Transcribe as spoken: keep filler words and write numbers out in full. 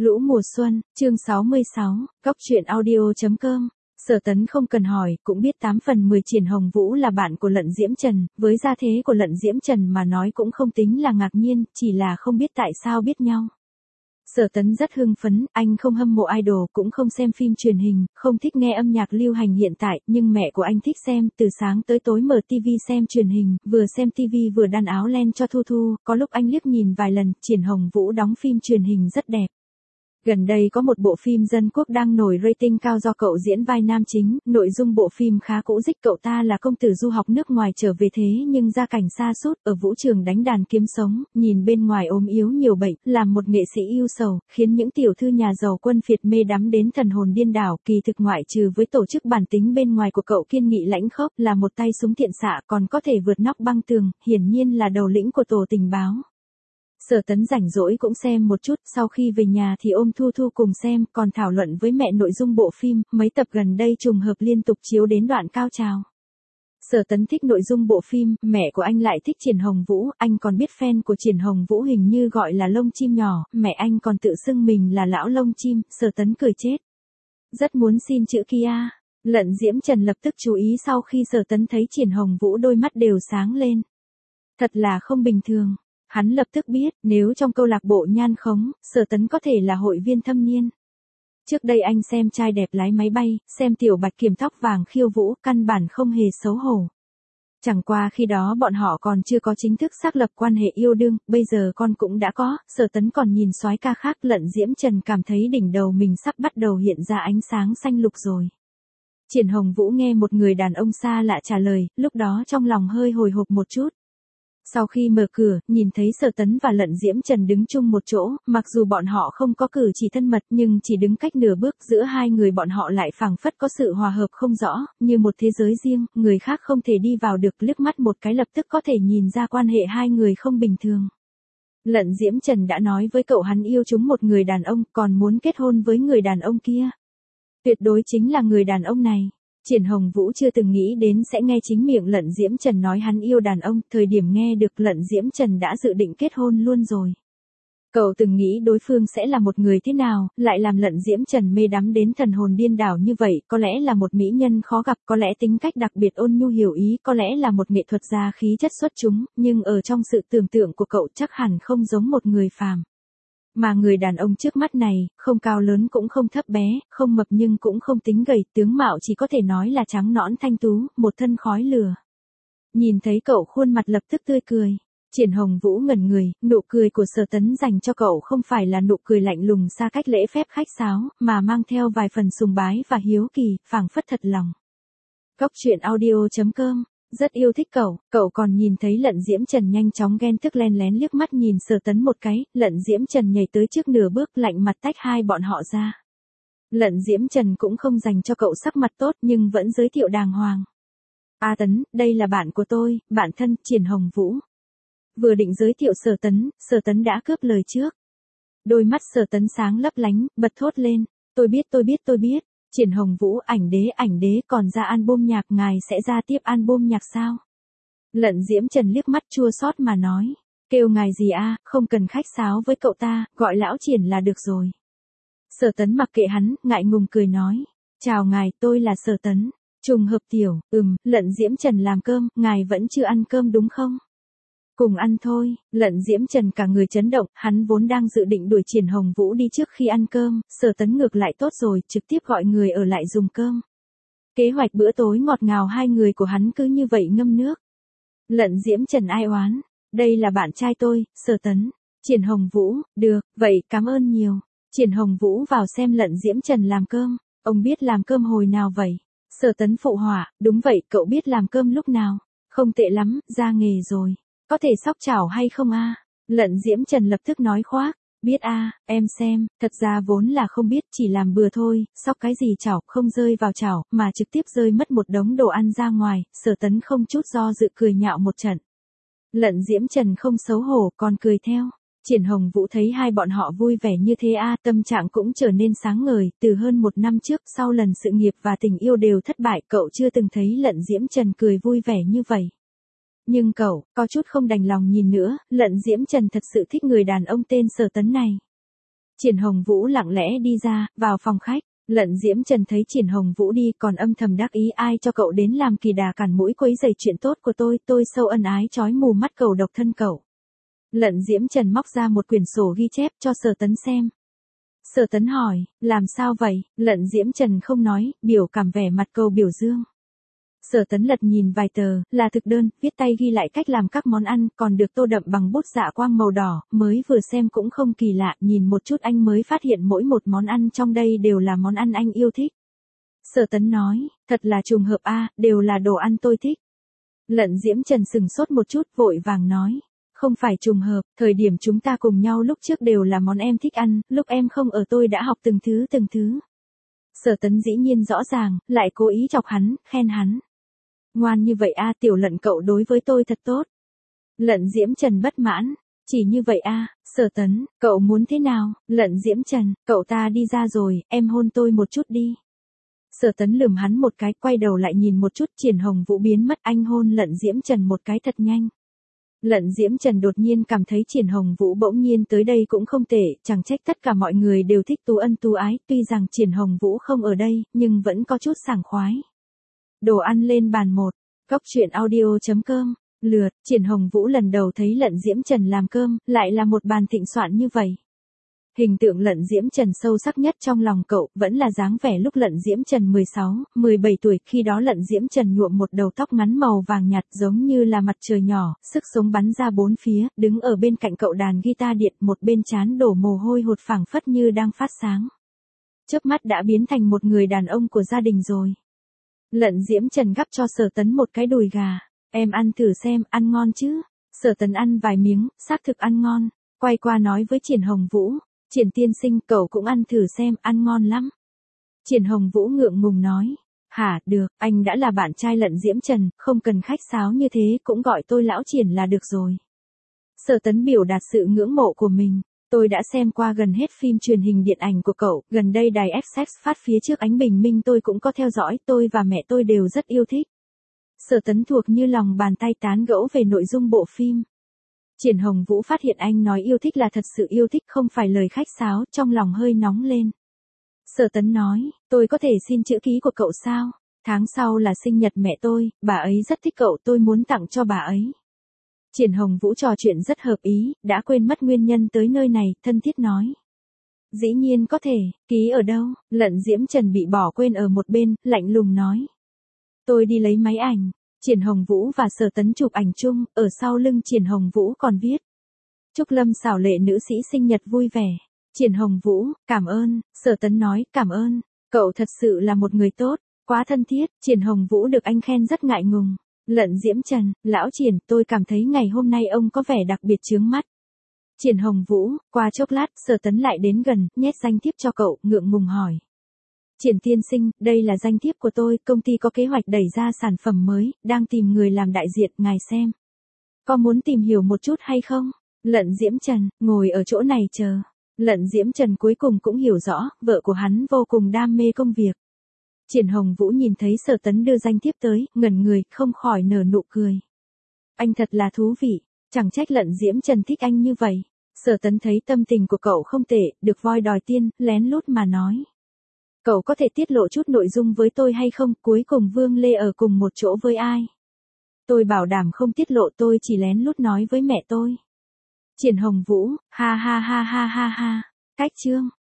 Lũ mùa xuân, chương sáu mươi sáu, Cóc truyện audio chấm com. Sở Tấn không cần hỏi, cũng biết tám phần mười Triển Hồng Vũ là bạn của Lận Diễm Trần, với gia thế của Lận Diễm Trần mà nói cũng không tính là ngạc nhiên, chỉ là không biết tại sao biết nhau. Sở Tấn rất hưng phấn, anh không hâm mộ idol, cũng không xem phim truyền hình, không thích nghe âm nhạc lưu hành hiện tại, nhưng mẹ của anh thích xem, từ sáng tới tối mở tivi xem truyền hình, vừa xem tivi vừa đan áo len cho Thu Thu, có lúc anh liếc nhìn vài lần, Triển Hồng Vũ đóng phim truyền hình rất đẹp. Gần đây có một bộ phim dân quốc đang nổi rating cao do cậu diễn vai nam chính, nội dung bộ phim khá cũ dích, cậu ta là công tử du học nước ngoài trở về thế nhưng gia cảnh sa sút, ở vũ trường đánh đàn kiếm sống, nhìn bên ngoài ốm yếu nhiều bệnh, làm một nghệ sĩ ưu sầu, khiến những tiểu thư nhà giàu quân phiệt mê đắm đến thần hồn điên đảo, kỳ thực ngoại trừ với tổ chức bản tính bên ngoài của cậu kiên nghị lãnh khốc, là một tay súng thiện xạ, còn có thể vượt nóc băng tường, hiển nhiên là đầu lĩnh của tổ tình báo. Sở Tấn rảnh rỗi cũng xem một chút, sau khi về nhà thì ôm Thu Thu cùng xem, còn thảo luận với mẹ nội dung bộ phim, mấy tập gần đây trùng hợp liên tục chiếu đến đoạn cao trào. Sở Tấn thích nội dung bộ phim, mẹ của anh lại thích Triển Hồng Vũ, anh còn biết fan của Triển Hồng Vũ hình như gọi là lông chim nhỏ, mẹ anh còn tự xưng mình là lão lông chim, Sở Tấn cười chết. Rất muốn xin chữ kia. Lận Diễm Trần lập tức chú ý sau khi Sở Tấn thấy Triển Hồng Vũ đôi mắt đều sáng lên. Thật là không bình thường. Hắn lập tức biết, nếu trong câu lạc bộ nhan khống, Sở Tấn có thể là hội viên thâm niên. Trước đây anh xem trai đẹp lái máy bay, xem tiểu bạch kiểm tóc vàng khiêu vũ, căn bản không hề xấu hổ. Chẳng qua khi đó bọn họ còn chưa có chính thức xác lập quan hệ yêu đương, bây giờ con cũng đã có, Sở Tấn còn nhìn soái ca khác. Lận Diễm Trần cảm thấy đỉnh đầu mình sắp bắt đầu hiện ra ánh sáng xanh lục rồi. Triển Hồng Vũ nghe một người đàn ông xa lạ trả lời, lúc đó trong lòng hơi hồi hộp một chút. Sau khi mở cửa, nhìn thấy Sở Tấn và Lận Diễm Trần đứng chung một chỗ, mặc dù bọn họ không có cử chỉ thân mật nhưng chỉ đứng cách nửa bước, giữa hai người bọn họ lại phảng phất có sự hòa hợp không rõ, như một thế giới riêng, người khác không thể đi vào được, liếc mắt một cái lập tức có thể nhìn ra quan hệ hai người không bình thường. Lận Diễm Trần đã nói với cậu hắn yêu chúng một người đàn ông, còn muốn kết hôn với người đàn ông kia. Tuyệt đối chính là người đàn ông này. Triển Hồng Vũ chưa từng nghĩ đến sẽ nghe chính miệng Lận Diễm Trần nói hắn yêu đàn ông, thời điểm nghe được Lận Diễm Trần đã dự định kết hôn luôn rồi. Cậu từng nghĩ đối phương sẽ là một người thế nào, lại làm Lận Diễm Trần mê đắm đến thần hồn điên đảo như vậy, có lẽ là một mỹ nhân khó gặp, có lẽ tính cách đặc biệt ôn nhu hiểu ý, có lẽ là một nghệ thuật gia khí chất xuất chúng, nhưng ở trong sự tưởng tượng của cậu chắc hẳn không giống một người phàm. Mà người đàn ông trước mắt này, không cao lớn cũng không thấp bé, không mập nhưng cũng không tính gầy, tướng mạo chỉ có thể nói là trắng nõn thanh tú, một thân khói lửa. Nhìn thấy cậu khuôn mặt lập tức tươi cười. Triển Hồng Vũ ngẩn người, nụ cười của Sở Tấn dành cho cậu không phải là nụ cười lạnh lùng xa cách lễ phép khách sáo, mà mang theo vài phần sùng bái và hiếu kỳ, phảng phất thật lòng. Cóc truyện audio chấm com. Rất yêu thích cậu, cậu còn nhìn thấy Lận Diễm Trần nhanh chóng ghen tức len lén liếc mắt nhìn Sở Tấn một cái, Lận Diễm Trần nhảy tới trước nửa bước lạnh mặt tách hai bọn họ ra. Lận Diễm Trần cũng không dành cho cậu sắc mặt tốt nhưng vẫn giới thiệu đàng hoàng. A Tấn, đây là bạn của tôi, bạn thân, Triển Hồng Vũ. Vừa định giới thiệu Sở Tấn, Sở Tấn đã cướp lời trước. Đôi mắt Sở Tấn sáng lấp lánh, bật thốt lên, tôi biết tôi biết tôi biết. Triển Hồng Vũ, ảnh đế ảnh đế còn ra album nhạc, ngài sẽ ra tiếp album nhạc sao? Lận Diễm Trần liếc mắt chua xót mà nói, kêu ngài gì a, không cần khách sáo với cậu ta, gọi lão Triển là được rồi. Sở Tấn mặc kệ hắn, ngại ngùng cười nói, chào ngài, tôi là Sở Tấn. Trùng hợp tiểu, ừm, Lận Diễm Trần làm cơm, ngài vẫn chưa ăn cơm đúng không? Cùng ăn thôi. Lận Diễm Trần cả người chấn động, hắn vốn đang dự định đuổi Triển Hồng Vũ đi trước khi ăn cơm, Sở Tấn ngược lại tốt rồi, trực tiếp gọi người ở lại dùng cơm. Kế hoạch bữa tối ngọt ngào hai người của hắn cứ như vậy ngâm nước. Lận Diễm Trần ai oán, đây là bạn trai tôi, Sở Tấn. Triển Hồng Vũ, được, vậy cảm ơn nhiều. Triển Hồng Vũ vào xem Lận Diễm Trần làm cơm, ông biết làm cơm hồi nào vậy? Sở Tấn phụ họa, đúng vậy, cậu biết làm cơm lúc nào? Không tệ lắm, ra nghề rồi. Có thể xóc chảo hay không a? Lận Diễm Trần lập tức nói khoác, biết a, em xem, thật ra vốn là không biết, chỉ làm bừa thôi, xóc cái gì chảo, không rơi vào chảo, mà trực tiếp rơi mất một đống đồ ăn ra ngoài. Sở Tấn không chút do dự cười nhạo một trận. Lận Diễm Trần không xấu hổ, còn cười theo. Triển Hồng Vũ thấy hai bọn họ vui vẻ như thế a, tâm trạng cũng trở nên sáng ngời, từ hơn một năm trước, sau lần sự nghiệp và tình yêu đều thất bại, cậu chưa từng thấy Lận Diễm Trần cười vui vẻ như vậy. Nhưng cậu, có chút không đành lòng nhìn nữa, Lận Diễm Trần thật sự thích người đàn ông tên Sở Tấn này. Triển Hồng Vũ lặng lẽ đi ra, vào phòng khách. Lận Diễm Trần thấy Triển Hồng Vũ đi còn âm thầm đắc ý ai cho cậu đến làm kỳ đà cản mũi quấy rầy chuyện tốt của tôi, tôi sâu ân ái chói mù mắt cầu độc thân cậu. Lận Diễm Trần móc ra một quyển sổ ghi chép cho Sở Tấn xem. Sở Tấn hỏi, làm sao vậy? Lận Diễm Trần không nói, biểu cảm vẻ mặt cầu biểu dương. Sở Tấn lật nhìn vài tờ, là thực đơn, viết tay ghi lại cách làm các món ăn, còn được tô đậm bằng bút dạ quang màu đỏ, mới vừa xem cũng không kỳ lạ, nhìn một chút anh mới phát hiện mỗi một món ăn trong đây đều là món ăn anh yêu thích. Sở Tấn nói, thật là trùng hợp a, đều là đồ ăn tôi thích. Lận Diễm Trần sừng sốt một chút, vội vàng nói, không phải trùng hợp, thời điểm chúng ta cùng nhau lúc trước đều là món em thích ăn, lúc em không ở tôi đã học từng thứ từng thứ. Sở Tấn dĩ nhiên rõ ràng, lại cố ý chọc hắn, khen hắn. Ngoan như vậy a, Tiểu Lận cậu đối với tôi thật tốt. Lận Diễm Trần bất mãn, chỉ như vậy a, Sở Tấn, cậu muốn thế nào? Lận Diễm Trần, cậu ta đi ra rồi, em hôn tôi một chút đi. Sở Tấn lườm hắn một cái, quay đầu lại nhìn một chút, Triển Hồng Vũ biến mất, anh hôn Lận Diễm Trần một cái thật nhanh. Lận Diễm Trần đột nhiên cảm thấy Triển Hồng Vũ bỗng nhiên tới đây cũng không tệ, chẳng trách tất cả mọi người đều thích tú ân tú ái, tuy rằng Triển Hồng Vũ không ở đây, nhưng vẫn có chút sảng khoái. Đồ ăn lên bàn một, Cóc truyện audio chấm com, lượt, Triển Hồng Vũ lần đầu thấy Lận Diễm Trần làm cơm, lại là một bàn thịnh soạn như vậy. Hình tượng Lận Diễm Trần sâu sắc nhất trong lòng cậu, vẫn là dáng vẻ lúc Lận Diễm Trần mười sáu, mười bảy tuổi, khi đó Lận Diễm Trần nhuộm một đầu tóc ngắn màu vàng nhạt giống như là mặt trời nhỏ, sức sống bắn ra bốn phía, đứng ở bên cạnh cậu đàn guitar điện, một bên trán đổ mồ hôi hột phảng phất như đang phát sáng. Chớp mắt đã biến thành một người đàn ông của gia đình rồi. Lận Diễm Trần gắp cho Sở Tấn một cái đùi gà, em ăn thử xem, ăn ngon chứ? Sở Tấn ăn vài miếng, xác thực ăn ngon, quay qua nói với Triển Hồng Vũ. Triển tiên sinh, cậu cũng ăn thử xem, ăn ngon lắm. Triển Hồng Vũ ngượng ngùng nói, hả, được, anh đã là bạn trai Lận Diễm Trần, không cần khách sáo như thế, cũng gọi tôi lão Triển là được rồi. Sở Tấn biểu đạt sự ngưỡng mộ của mình, tôi đã xem qua gần hết phim truyền hình điện ảnh của cậu, gần đây đài ép ích phát phía trước ánh bình minh tôi cũng có theo dõi, tôi và mẹ tôi đều rất yêu thích. Sở Tấn thuộc như lòng bàn tay tán gẫu về nội dung bộ phim. Triển Hồng Vũ phát hiện anh nói yêu thích là thật sự yêu thích, không phải lời khách sáo, trong lòng hơi nóng lên. Sở Tấn nói, tôi có thể xin chữ ký của cậu sao? Tháng sau là sinh nhật mẹ tôi, bà ấy rất thích cậu, tôi muốn tặng cho bà ấy. Triển Hồng Vũ trò chuyện rất hợp ý, đã quên mất nguyên nhân tới nơi này, thân thiết nói. Dĩ nhiên có thể, ký ở đâu? Lận Diễm Trần bị bỏ quên ở một bên, lạnh lùng nói. Tôi đi lấy máy ảnh. Triển Hồng Vũ và Sở Tấn chụp ảnh chung, ở sau lưng Triển Hồng Vũ còn viết. Chúc Lâm xảo lệ nữ sĩ sinh nhật vui vẻ. Triển Hồng Vũ, cảm ơn. Sở Tấn nói, cảm ơn. Cậu thật sự là một người tốt, quá thân thiết. Triển Hồng Vũ được anh khen rất ngại ngùng. Lận Diễm Trần, lão Triển, tôi cảm thấy ngày hôm nay ông có vẻ đặc biệt chướng mắt. Triển Hồng Vũ, qua chốc lát, Sở Tấn lại đến gần, nhét danh thiếp cho cậu, ngượng ngùng hỏi. Triển tiên sinh, đây là danh thiếp của tôi, công ty có kế hoạch đẩy ra sản phẩm mới, đang tìm người làm đại diện, ngài xem. Có muốn tìm hiểu một chút hay không? Lận Diễm Trần, ngồi ở chỗ này chờ. Lận Diễm Trần cuối cùng cũng hiểu rõ, vợ của hắn vô cùng đam mê công việc. Triển Hồng Vũ nhìn thấy Sở Tấn đưa danh thiếp tới, ngẩn người, không khỏi nở nụ cười. Anh thật là thú vị, chẳng trách Lận Diễm Trần thích anh như vậy. Sở Tấn thấy tâm tình của cậu không tệ, được voi đòi tiên, lén lút mà nói. Cậu có thể tiết lộ chút nội dung với tôi hay không, cuối cùng Vương Lê ở cùng một chỗ với ai? Tôi bảo đảm không tiết lộ, tôi chỉ lén lút nói với mẹ tôi. Triển Hồng Vũ, ha ha ha ha ha ha, cách chương.